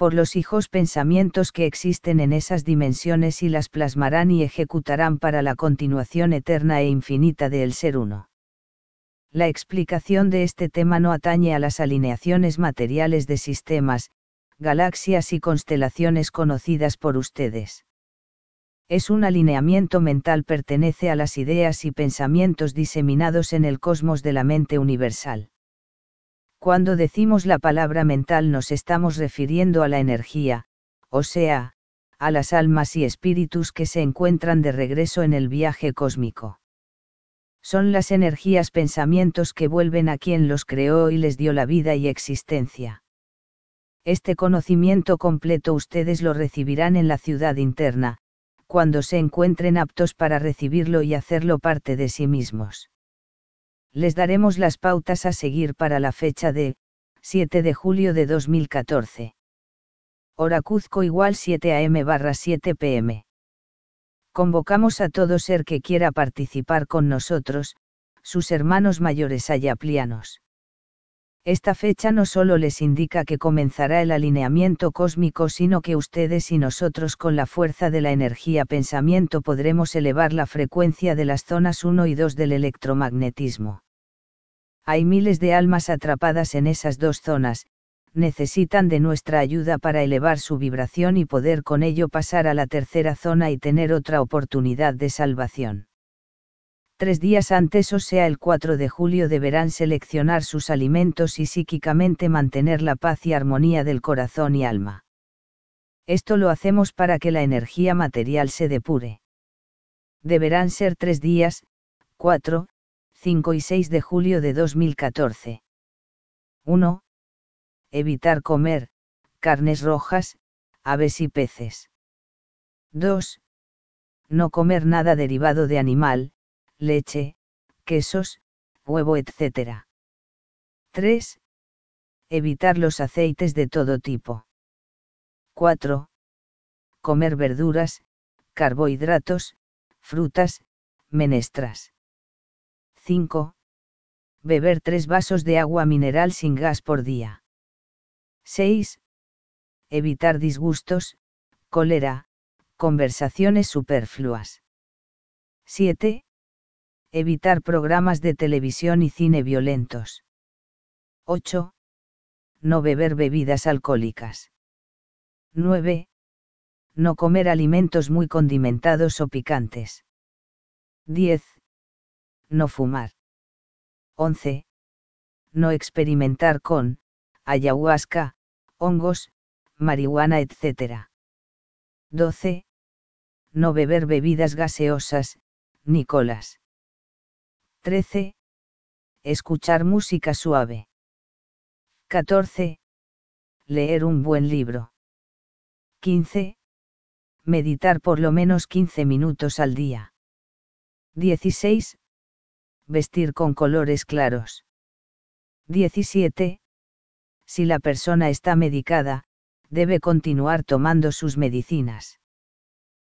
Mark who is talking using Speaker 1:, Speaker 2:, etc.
Speaker 1: por los hijos pensamientos que existen en esas dimensiones y las plasmarán y ejecutarán para la continuación eterna e infinita del Ser Uno. La explicación de este tema no atañe a las alineaciones materiales de sistemas, galaxias y constelaciones conocidas por ustedes. Es un alineamiento mental, pertenece a las ideas y pensamientos diseminados en el cosmos de la mente universal. Cuando decimos la palabra mental nos estamos refiriendo a la energía, o sea, a las almas y espíritus que se encuentran de regreso en el viaje cósmico. Son las energías pensamientos que vuelven a quien los creó y les dio la vida y existencia. Este conocimiento completo ustedes lo recibirán en la ciudad interna, cuando se encuentren aptos para recibirlo y hacerlo parte de sí mismos. Les daremos las pautas a seguir para la fecha de 7 de julio de 2014. Hora Cuzco = 7 am/7 pm. Convocamos a todo ser que quiera participar con nosotros, sus hermanos mayores ayaplianos. Esta fecha no solo les indica que comenzará el alineamiento cósmico, sino que ustedes y nosotros con la fuerza de la energía pensamiento podremos elevar la frecuencia de las zonas 1 y 2 del electromagnetismo. Hay miles de almas atrapadas en esas dos zonas, necesitan de nuestra ayuda para elevar su vibración y poder con ello pasar a la tercera zona y tener otra oportunidad de salvación. 3 días antes, o sea el 4 de julio, deberán seleccionar sus alimentos y psíquicamente mantener la paz y armonía del corazón y alma. Esto lo hacemos para que la energía material se depure. Deberán ser 3 días, 4, 5 y 6 de julio de 2014. 1. Evitar comer carnes rojas, aves y peces. 2. No comer nada derivado de animal, leche, quesos, huevo, etc. 3. Evitar los aceites de todo tipo. 4. Comer verduras, carbohidratos, frutas, menestras. 5. Beber 3 vasos de agua mineral sin gas por día. 6. Evitar disgustos, cólera, conversaciones superfluas. 7. Evitar programas de televisión y cine violentos. 8. No beber bebidas alcohólicas. 9. No comer alimentos muy condimentados o picantes. 10. No fumar. 11. No experimentar con ayahuasca, hongos, marihuana, etc. 12. No beber bebidas gaseosas, ni colas. 13. Escuchar música suave. 14. Leer un buen libro. 15. Meditar por lo menos 15 minutos al día. 16. Vestir con colores claros. 17. Si la persona está medicada, debe continuar tomando sus medicinas.